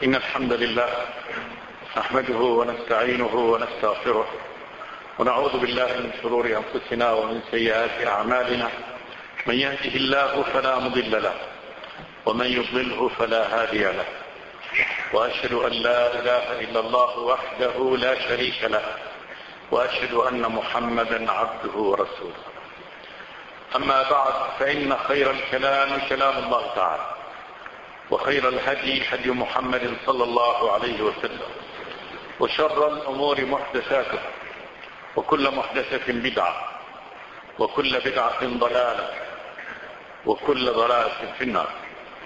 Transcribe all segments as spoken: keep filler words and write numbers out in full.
إن الحمد لله نحمده ونستعينه ونستغفره ونعوذ بالله من شرور أنفسنا ومن سيئات أعمالنا. من يهده الله فلا مضل له ومن يضلله فلا هادي له، وأشهد أن لا إله إلا الله وحده لا شريك له، وأشهد أن محمدا عبده ورسوله. أما بعد، فإن خير الكلام كلام الله تعالى، وخير الهدي هدي محمد صلى الله عليه وسلم، وشر الأمور محدثاتها، وكل محدثة بدعة، وكل بدعة ضلالة، وكل ضلالة في النار.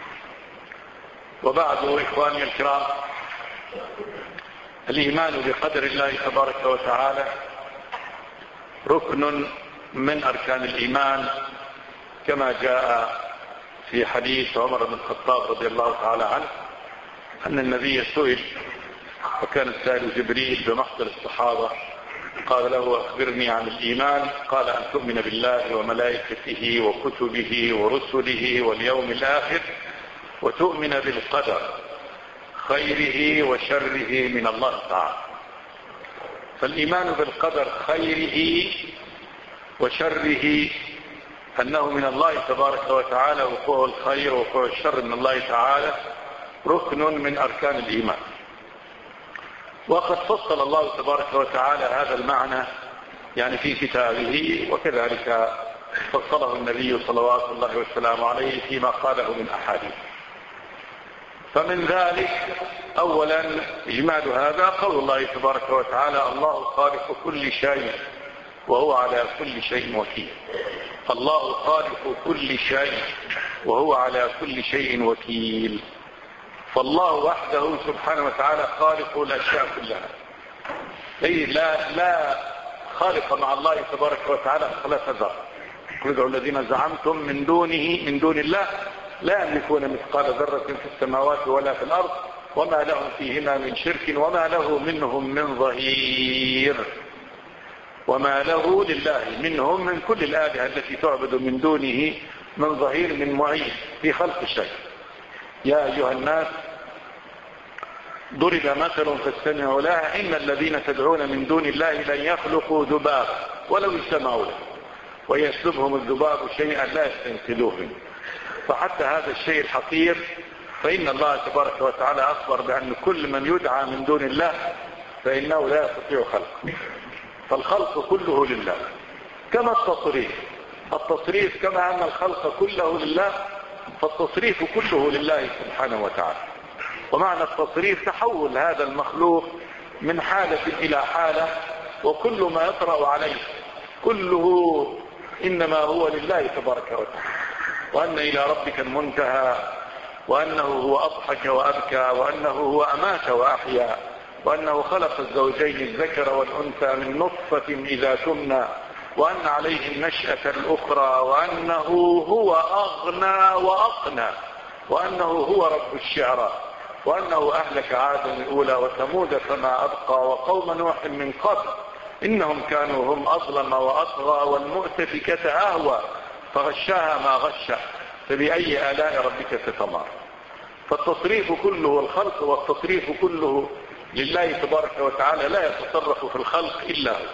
وبعد، إخواني الكرام، الإيمان بقدر الله تبارك وتعالى ركن من أركان الإيمان، كما جاء في حديث عمر بن الخطاب رضي الله تعالى عنه أن النبي سئل، وكان السائل جبريل بمحضر الصحابة، قال له: أخبرني عن الإيمان. قال: أن تؤمن بالله وملائكته وكتبه ورسله واليوم الآخر، وتؤمن بالقدر خيره وشره من الله تعالى. فالإيمان بالقدر خيره وشره، أنه من الله تبارك وتعالى، وقوع الخير وقوع الشر من الله تعالى، ركن من أركان الإيمان. وقد فصل الله تبارك وتعالى هذا المعنى يعني في كتابه، وكذلك فصله النبي صلوات الله وسلامه عليه فيما قاله من أحاديث. فمن ذلك أولا إجمال هذا قول الله تبارك وتعالى: الله خالق كل شيء وهو على كل شيء وكيل. الله خالق كل شيء وهو على كل شيء وكيل. فالله وحده سبحانه وتعالى خالق الأشياء كلها، أي لا لا خالق مع الله تبارك وتعالى ثلاث ذرات. ادعوا الذين زعمتم من دونه من دون الله لا يملكون مثقال ذرة في السماوات ولا في الأرض وما لهم فيهما من شرك وما له منهم من ظهير. وما له لله منهم من كل الآلهة التي تعبد من دونه من ظهير، من معين في خلق الشيء. يا أيها الناس ضرب مثل فاستمعوا له: إن الذين تدعون من دون الله لن يخلقوا ذبابا ولو اجتمعوا له ويسلبهم الذباب شيئا لا يستنقذوه منه. فحتى هذا الشيء الحقير، فإن الله تبارك وتعالى أخبر بأن كل من يدعى من دون الله فإنه لا يستطيع خلقه. فالخلق كله لله، كما التصريف التصريف كما أن الخلق كله لله، فالتصريف كله لله سبحانه وتعالى. ومعنى التصريف تحول هذا المخلوق من حالة إلى حالة، وكل ما يطرأ عليه كله إنما هو لله تبارك وتعالى. وأن إلى ربك المنتهى، وأنه هو أضحك وأبكى، وأنه هو أمات وأحيا، وأنه خلق الزوجين الذكر والأنثى من نطفة إذا تمنى، وأن عليه النشأة الأخرى، وأنه هو أغنى وأقنى، وأنه هو رب الشعرى، وأنه أهلك عادا الأولى وثمود فما أبقى، وقوم نوح من قبل إنهم كانوا هم أظلم وأطغى، والمؤتفكة أهوى فغشاها ما غشى، فبأي آلاء ربك تتمارى. فالتصريف كله والخلق والتصريف كله لله تبارك وتعالى، لا يتصرف في الخلق إلا هو.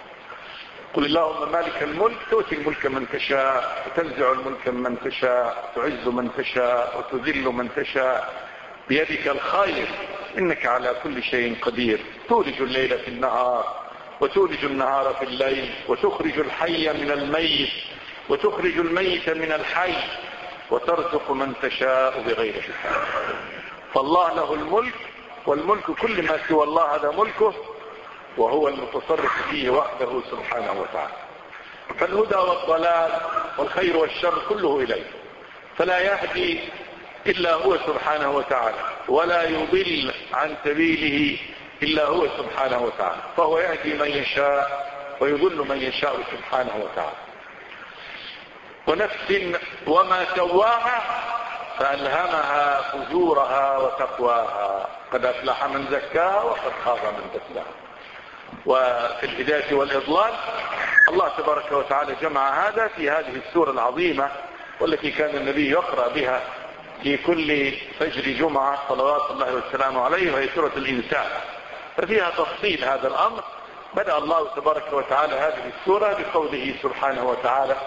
قل اللهم مالك الملك تؤتي الملك من تشاء، وتنزع الملك من تشاء، تعز من تشاء، وتذل من تشاء، بيدك الخير إنك على كل شيء قدير. تولج الليل في النهار وتولج النهار في الليل، وتخرج الحي من الميت وتخرج الميت من الحي، وترزق من تشاء بغير حساب. فالله له الملك، والملك كل ما سوى الله هذا ملكه، وهو المتصرف فيه وحده سبحانه وتعالى. فالهدى والضلال والخير والشر كله إليه، فلا يهدي إلا هو سبحانه وتعالى، ولا يضل عن سبيله إلا هو سبحانه وتعالى. فهو يهدي من يشاء ويضل من يشاء سبحانه وتعالى. ونفس وما سواها فألهمها فجورها وتقواها، قد أفلح من زكاها وقد خاب من دساها. وفي الهداية والإضلال الله تبارك وتعالى جمع هذا في هذه السورة العظيمة، والتي كان النبي يقرأ بها في كل فجر جمعة صلوات الله والسلام عليه، وهي سورة الإنسان، ففيها تفصيل هذا الأمر. بدأ الله تبارك وتعالى هذه السورة بقوله سبحانه وتعالى: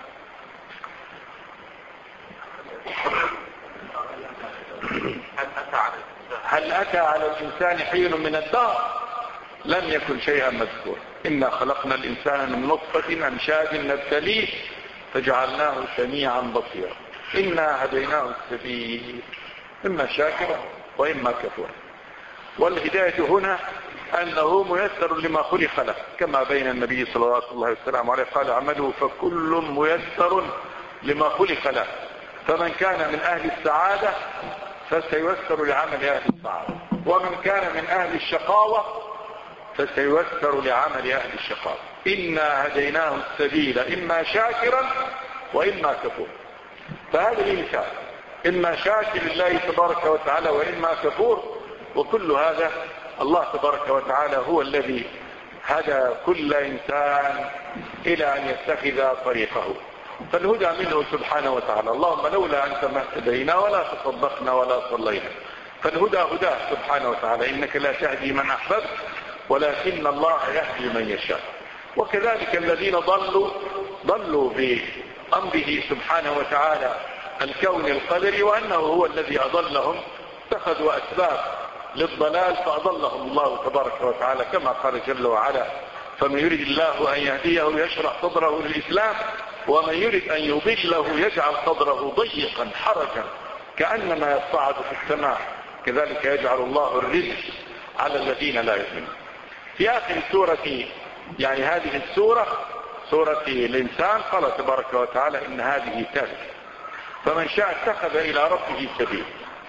هل أتى على الإنسان حين من الدهر لم يكن شيئا مذكورا إنا خلقنا الإنسان من نطفة أمشاج نبتليه فجعلناه سميعا بصيرا إنا هديناه السبيل إما شاكرا وإما كفورا. والهداية هنا أنه ميسر لما خلق له، كما بين النبي صلى الله عليه وسلم عليه قال: عمله فكل ميسر لما خلق له، فمن كان من أهل السعادة فسييسر لعمل أهل السعادة، ومن كان من أهل الشقاوة فسييسر لعمل أهل الشقاوة. إنا هديناه السبيل إما شاكرا وإما كفورا. فهذا الإنسان إما شاكر لله تبارك وتعالى وإما كفور، وكل هذا الله تبارك وتعالى هو الذي هدى كل إنسان إلى أن يتخذ طريقه، فالهدى منه سبحانه وتعالى. اللهم لولا أنت ما اهتدينا ولا تصدقنا ولا صلينا، فالهدى هداه سبحانه وتعالى. إنك لا تهدي من أحببت ولكن الله يهدي من يشاء. وكذلك الذين ضلوا ضلوا بأمره سبحانه وتعالى الكون القدري، وأنه هو الذي أضلهم، اتخذوا أسباب للضلال فأضلهم الله تبارك وتعالى، كما قال جل وعلا: فمن يريد الله أن يهديه يشرح صدره للإسلام ومن يريد أن يضله يجعل صدره ضيقا حرجا كأنما يصعد في السماء كذلك يجعل الله الرزق على الذين لا يؤمنون. في آخر سورة يعني هذه السورة سورة الإنسان قال تبارك وتعالى: إن هذه تذكرة فمن شاء اتخذ إلى ربه سبيلا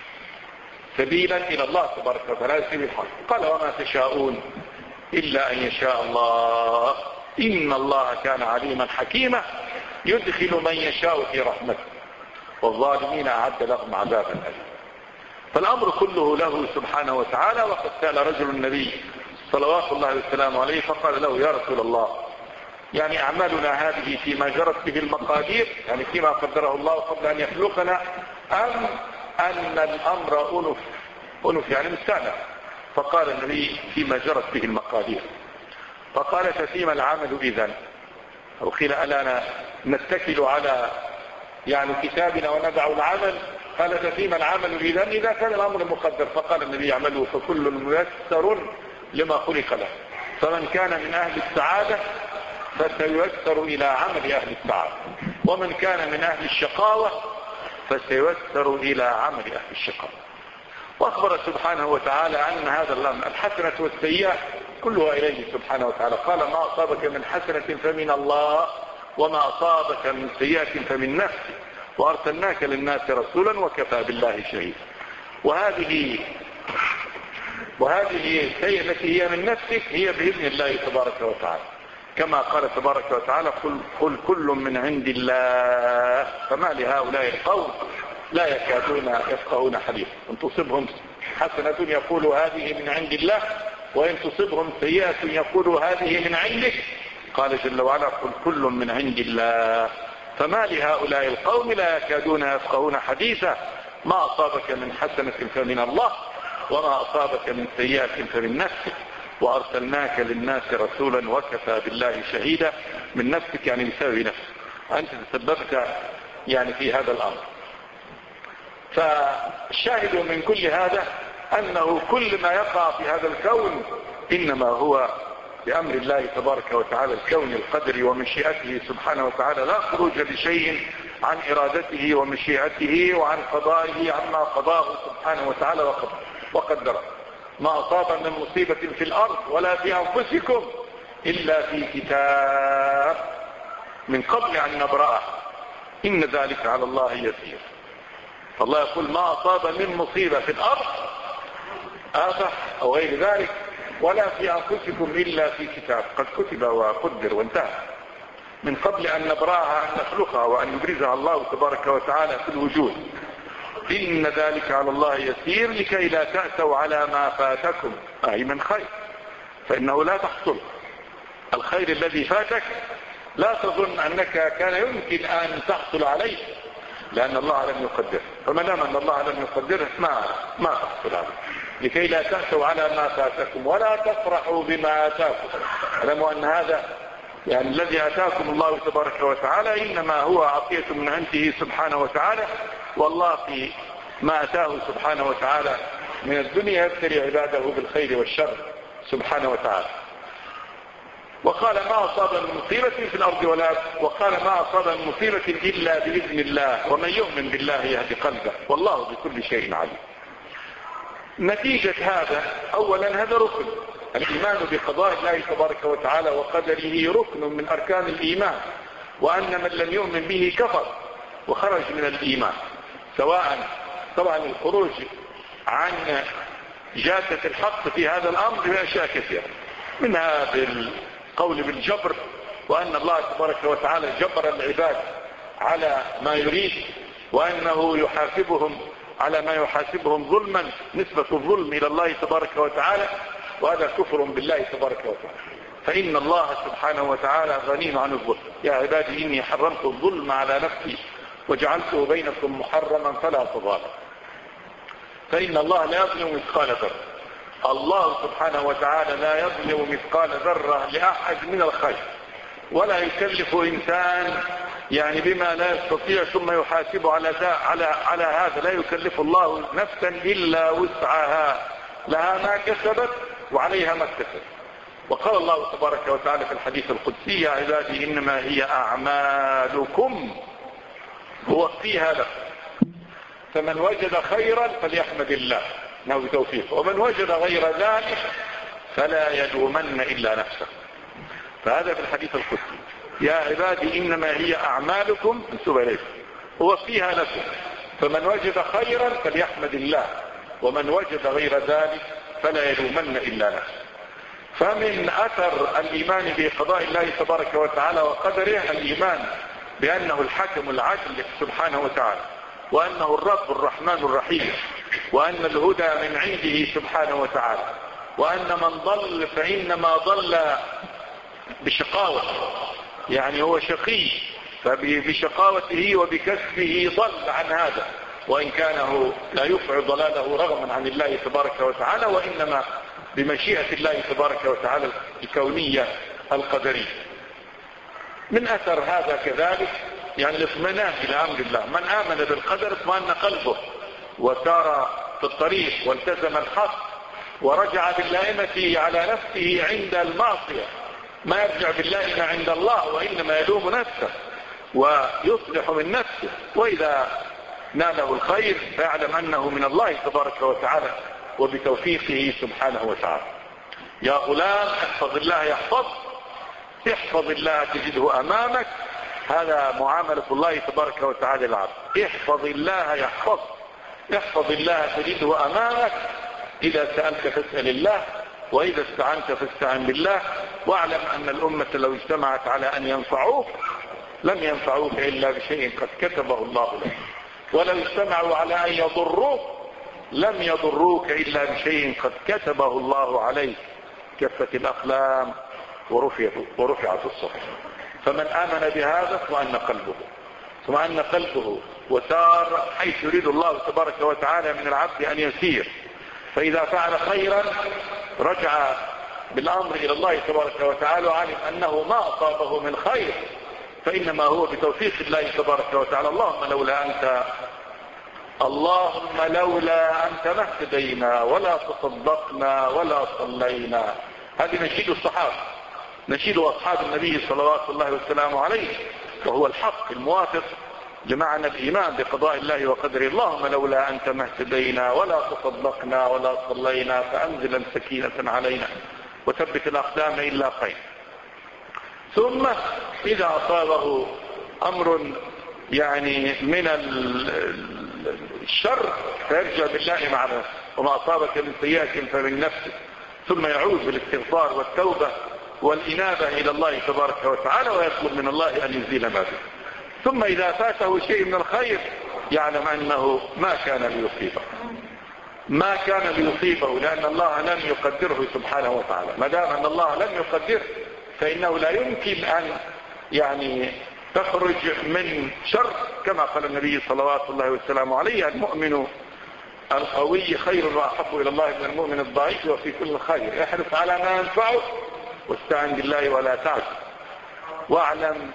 سبيلا إلى الله تبارك وتعالى سبيل الحق. قال: وما تشاءون إلا أن يشاء الله إن الله كان عليما حكيما يدخل من يشاء في رحمته والظالمين أعد لهم عذابا أليما. فالأمر كله له سبحانه وتعالى. وقد سأل رجل النبي صلوات الله وسلامه عليه فقال له: يا رسول الله، يعني أعمالنا هذه فيما جرت به المقادير، يعني فيما قدره الله قبل أن يخلقنا، أم أن الأمر أنف أنف يعني مستأنف؟ فقال النبي: فيما جرت به المقادير. فقال: ففيما العمل إذن؟ أو قيل: ألا نتكل على يعني كتابنا وندع العمل؟ قال: ففيما العمل إذن؟ إذا كان الأمر مقدر. فقال النبي: اعملوا فكل ميسر لما خلق له، فمن كان من أهل السعادة فسييسر إلى عمل أهل السعادة، ومن كان من أهل الشقاوة فسييسر إلى عمل أهل الشقاوة. وأخبر سبحانه وتعالى أن هذا الأمر الحسنة والسيئة كلها إليه سبحانه وتعالى. قال: ما أصابك من حسنة فمن الله وما أصابك من سيئة فمن نفسك وأرسلناك للناس رسولا وكفى بالله شهيدا. وهذه وهذه السيئة التي هي من نفسك هي بإذن الله تبارك وتعالى، كما قال تبارك وتعالى: قل, قل كل من عند الله فما لهؤلاء القوم لا يكادون يفقهون حديثا. ان تصبهم حسنة يقول هذه من عند الله، وإن تصبهم سيئة يقول هذه من عندك. قال جل وعلا: قل كل من عند الله فما لهؤلاء القوم لا يكادون يفقهون حديثا ما أصابك من حسنة فمن الله وما أصابك من سيئة فمن نفسك وأرسلناك للناس رسولا وكفى بالله شهيدا. من نفسك يعني بسبب نفسك، أنت تسببت يعني في هذا الأمر. فالشاهد من كل هذا أنه كل ما يقع في هذا الكون إنما هو بأمر الله تبارك وتعالى الكون القدري ومشيئته سبحانه وتعالى، لا خروج لشيء عن إرادته ومشيئته وعن قضائه عما قضاه سبحانه وتعالى وقدره. ما أصاب من مصيبة في الأرض ولا في أنفسكم إلا في كتاب من قبل أن نبرأه إن ذلك على الله يسير. فالله يقول: ما أصاب من مصيبة في الأرض آفة أو غير ذلك ولا في أنفسكم إلا في كتاب قد كتب وقدر وانتهى من قبل أن نبرأها أن نخلقها وأن يبرزها الله تبارك وتعالى في الوجود. إن ذلك على الله يسير لكي لا تأسوا على ما فاتكم أي من خير، فإنه لا تحصل الخير الذي فاتك. لا تظن أنك كان يمكن أن تحصل عليه لأن الله لم يقدره، فما دام أن الله لم يقدره ما ما تحصل هذا. لكي لا تأسوا على ما فاتكم ولا تفرحوا بما آتاكم. اعلموا أن هذا يعني الذي آتاكم الله تبارك وتعالى إنما هو عطية من عنده سبحانه وتعالى، والله في ما أتاه سبحانه وتعالى من الدنيا يبتلي عباده بالخير والشر سبحانه وتعالى. وقال ما أصاب من مصيبة في الأرض ولا وقال ما أصاب من مصيبة إلا بإذن الله ومن يؤمن بالله يهدي قلبه والله بكل شيء عليم. نتيجة هذا أولا هذا ركن، الإيمان بقضاء الله تبارك وتعالى وقدره ركن من أركان الإيمان، وأن من لم يؤمن به كفر وخرج من الإيمان، سواء طبعا الخروج عن جادة الحق في هذا الأمر بأشياء كثيرة، منها بالقول بالجبر، وأن الله تبارك وتعالى جبر العباد على ما يريد، وأنه يحاسبهم على ما يحاسبهم ظلما، نسبة الظلم إلى الله تبارك وتعالى، وهذا كفر بالله تبارك وتعالى. فإن الله سبحانه وتعالى غني عن الظلم. يا عبادي إني حرمت الظلم على نفسي وجعلته بينكم محرما فلا تظالموا. فإن الله لا يظلم مثقال ذرة، الله سبحانه وتعالى لا يظلم مثقال ذرة لأحد من الخير، ولا يكلف إنسان يعني بما لا يستطيع ثم يحاسب على على على هذا. لا يكلف الله نفسا إلا وسعها، لها ما كسبت وعليها ما اكتسبت. وقال الله تبارك وتعالى في الحديث القدسي يا عبادي إنما هي أعمالكم أوفيها لكم، فمن وجد خيرا فليحمد الله انه بتوفيقه، ومن وجد غير ذلك فلا يلومن إلا نفسه. فهذا في الحديث القدسي يا عبادي إنما هي أعمالكم منسوب إليكم أوفيها لكم، فمن وجد خيرا فليحمد الله، ومن وجد غير ذلك فلا يلومن إلا نفسه. فمن أثر الإيمان بقضاء الله تبارك وتعالى وقدره الإيمان بأنه الحكم العدل سبحانه وتعالى، وأنه الرب الرحمن الرحيم، وأن الهدى من عنده سبحانه وتعالى، وأن من ضل فإنما ضل بشقاوة، يعني هو شقي فبشقاوته وبكسبه ضل عن هذا، وإن كانه لا يفعل ضلاله رغما عن الله تبارك وتعالى، وإنما بمشيئة الله تبارك وتعالى الكونية القدرية. من أثر هذا كذلك يعني الاطمئنان إلى أمر الله. من آمن بالقدر اطمئن قلبه وسار في الطريق والتزم الحق ورجع باللائمة على نفسه عند المعصية، ما يرجع باللائمة عند الله وإنما يلوم نفسه ويصلح من نفسه، وإذا ناله الخير فيعلم أنه من الله تبارك وتعالى وبتوفيقه سبحانه وتعالى. يا غلام احفظ الله يحفظك، احفظ الله تجده أمامك. هذا معاملة الله تبارك وتعالى العبد. احفظ الله يحفظك، احفظ الله تجده أمامك. إذا سألت فاسأل الله، وإذا استعنت فاستعن بالله، واعلم أن الأمة لو اجتمعت على أن ينفعوك لم ينفعوك إلا بشيء قد كتبه الله لك، ولو اجتمعوا على أن يضروك لم يضروك إلا بشيء قد كتبه الله عليك. كفت الأقلام ورفعت, ورفعت الصحف. فمن آمن بهذا اطمأن قلبه اطمأن قلبه وسار حيث يريد الله تبارك وتعالى من العبد أن يسير. فإذا فعل خيرا رجع بالأمر إلى الله تبارك وتعالى وعلم أنه ما أصابه من خير فإنما هو بتوفيق الله تبارك وتعالى. اللهم لولا أنت اللهم لولا أنت ما اهتدينا ولا تصدقنا ولا صلينا. هذه نشيد الصحابة، نشيد أصحاب النبي صلوات الله وسلامه عليه، وهو الحق الموافق لمعنى الإيمان بقضاء الله وقدره. اللهم لولا أنت ما اهتدينا ولا تصدقنا ولا صلينا فأنزلا سكينة علينا وثبت الأقدام إلا خير. ثم إذا أصابه أمر يعني من الشر فيرجع بالله مع نفسه، وما أصابك من سيئة فمن نفسه، ثم يعود بالاستغفار والتوبة والإنابة إلى الله تبارك وتعالى ويطلب من الله أن يزيل ما به. ثم إذا فاته شيء من الخير يعلم أنه ما كان ليصيبه ما كان ليصيبه لأن الله لم يقدره سبحانه وتعالى. ما دام أن الله لم يقدره فإنه لا يمكن أن يعني تخرج من شر، كما قال النبي صلوات الله وسلامه عليه: المؤمن القوي خير وأحب إلى الله من المؤمن الضعيف، وفي كل خير. احرص على ما ينفعك واستعن بالله ولا تعجز. واعلم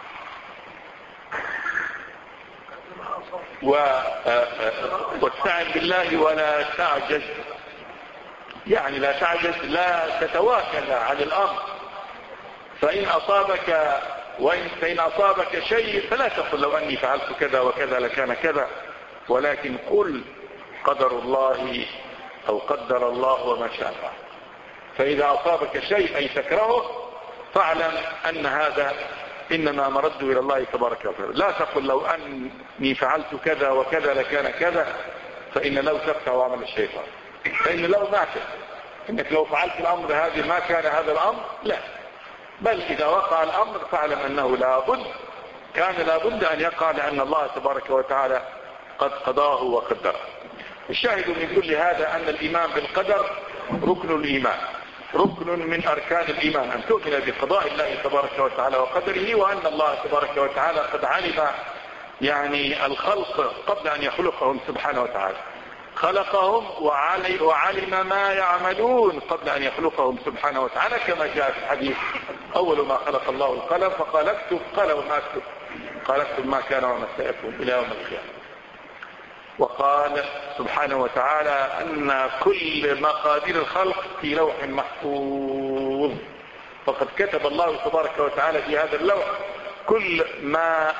و... واستعن بالله ولا تعجز، يعني لا تعجز، لا تتواكل عن الأمر. فإن أصابك وإن فإن أصابك شيء فلا تقل لو أني فعلت كذا وكذا لكان كذا، ولكن قل قدر الله أو قدر الله وما شاء فعل. فإذا أصابك شيء أي تكرهه فاعلم أن هذا إنما مرد إلى الله تبارك وتعالى. لا تقل لو أني فعلت كذا وكذا لكان كذا، فإن لو تفتح عمل الشيطان، فإن لو ماتت إنك لو فعلت الأمر هذه ما كان هذا الأمر، لا، بل إذا وقع الأمر فاعلم أنه لابد كان لابد أن يقع، لأن الله تبارك وتعالى قد قضاه وقدره. الشاهد من كل هذا أن الإيمان بالقدر ركن الإيمان، ركن من أركان الإيمان، أن تؤمن بقضاء الله تبارك وتعالى وقدره، وأن الله تبارك وتعالى قد علم يعني الخلق قبل أن يخلقهم سبحانه وتعالى، خلقهم وعلم ما يعملون قبل أن يخلقهم سبحانه وتعالى، كما جاء في الحديث: أول ما خلق الله القلم فقال اكتب، قال وما اكتب؟ قال اكتب ما كان وما سيكون إلى يوم القيامة. وقال سبحانه وتعالى أن كل مقادير الخلق في لوح محفوظ، فقد كتب الله تبارك وتعالى في هذا اللوح كل ما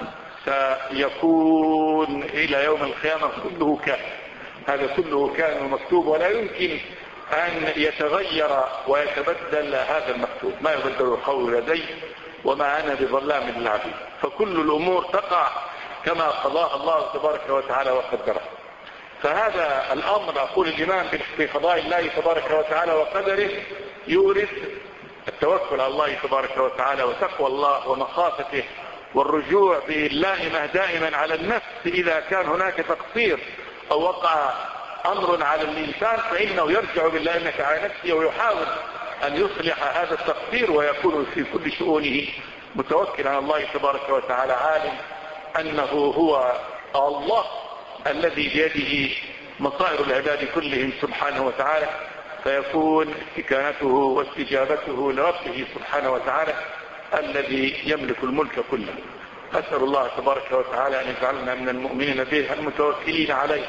سيكون إلى يوم القيامة، كله كان، هذا كله كان مكتوب، ولا يمكن أن يتغير ويتبدل هذا المكتوب، ما يبدل القول لدي وما أنا بظلام للعبيد، فكل الأمور تقع كما قضاها الله تبارك وتعالى وقدره. فهذا الأمر، أقول الإيمان بقضاء الله تبارك وتعالى وقدره، يورث التوكل على الله تبارك وتعالى وتقوى الله ومخافته والرجوع باللائمة دائما على النفس. إذا كان هناك تقصير أو وقع أمر على الإنسان فإنه يرجع باللائمة على نفسه ويحاول أن يصلح هذا التقصير، ويكون في كل شؤونه متوكلا على الله تبارك وتعالى، عالم أنه هو الله الذي بيده مصائر العباد كلهم سبحانه وتعالى، فيكون استكانته واستجابته لربه سبحانه وتعالى الذي يملك الملك كله. أسأل الله تبارك وتعالى أن يجعلنا من المؤمنين به المتوكلين عليه.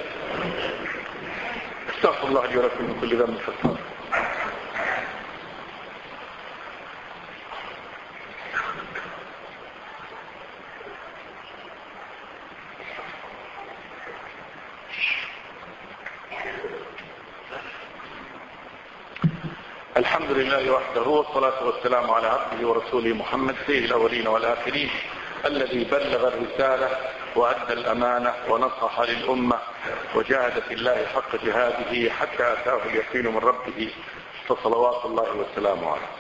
استغفر الله لي ولكم من كل ذنب فاستغفروه. الحمد لله وحده، والصلاة والسلام على عبده ورسوله محمد سيد الأولين والآخرين، الذي بلغ الرسالة وأدى الأمانة ونصح للأمة وجاهد في الله حق جهاده حتى أتاه اليقين من ربه، فصلوات الله والسلام عليه.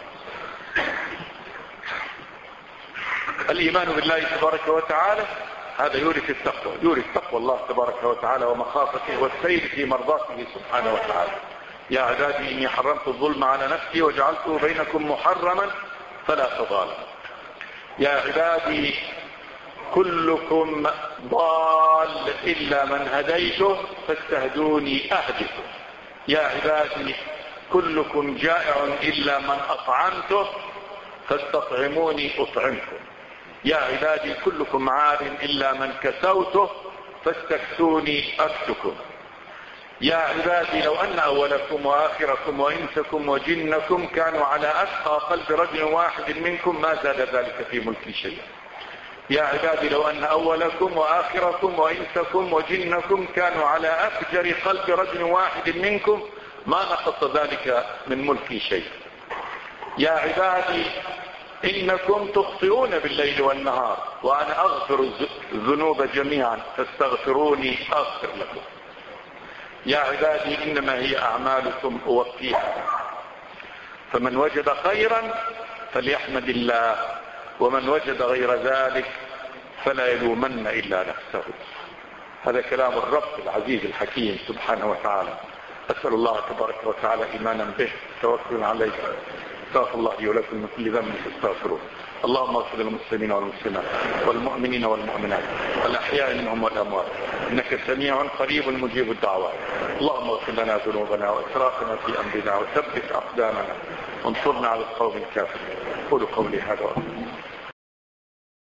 الإيمان بالله تبارك وتعالى هذا يورث التقوى، يورث تقوى الله تبارك وتعالى ومخافته والسير في مرضاته سبحانه وتعالى. يا عبادي إني حرمت الظلم على نفسي وجعلته بينكم محرما فلا تظالموا. يا عبادي كلكم ضال إلا من هديته فاستهدوني أهدكم. يا عبادي كلكم جائع إلا من أطعمته فاستطعموني أطعمكم. يا عبادي كلكم عار إلا من كسوته فاستكسوني أكسكم. يا عبادي لو أن أولكم وآخركم وإنسكم وجنكم كانوا على أتقى قلب رجل واحد منكم ما زاد ذلك في ملكي شيئا. يا عبادي لو أن أولكم وآخركم وإنسكم وجنكم كانوا على أفجر قلب رجل واحد منكم ما نقص ذلك من ملكي شيئا. يا عبادي إنكم تخطئون بالليل والنهار وأنا أغفر الذنوب جميعا فاستغفروني أغفر لكم. يا عبادي إنما هي أعمالكم أوفيها، فمن وجد خيرا فليحمد الله، ومن وجد غير ذلك فلا يلومن إلا نفسه. هذا كلام الرب العزيز الحكيم سبحانه وتعالى. أسأل الله تبارك وتعالى إيمانا به توكل عليه. استغفر الله لي ولكم من كل ذنب فاستغفروه. اللهم اغفر للمسلمين والمسلمات والمؤمنين والمؤمنات والأحياء منهم والأموات، إنك سميع قريب مجيب الدعوات. اللهم اغفر لنا ذنوبنا وإسرافنا في أمرنا وثبت أقدامنا وانصرنا على القوم الكافرين. قولوا قولي هذا.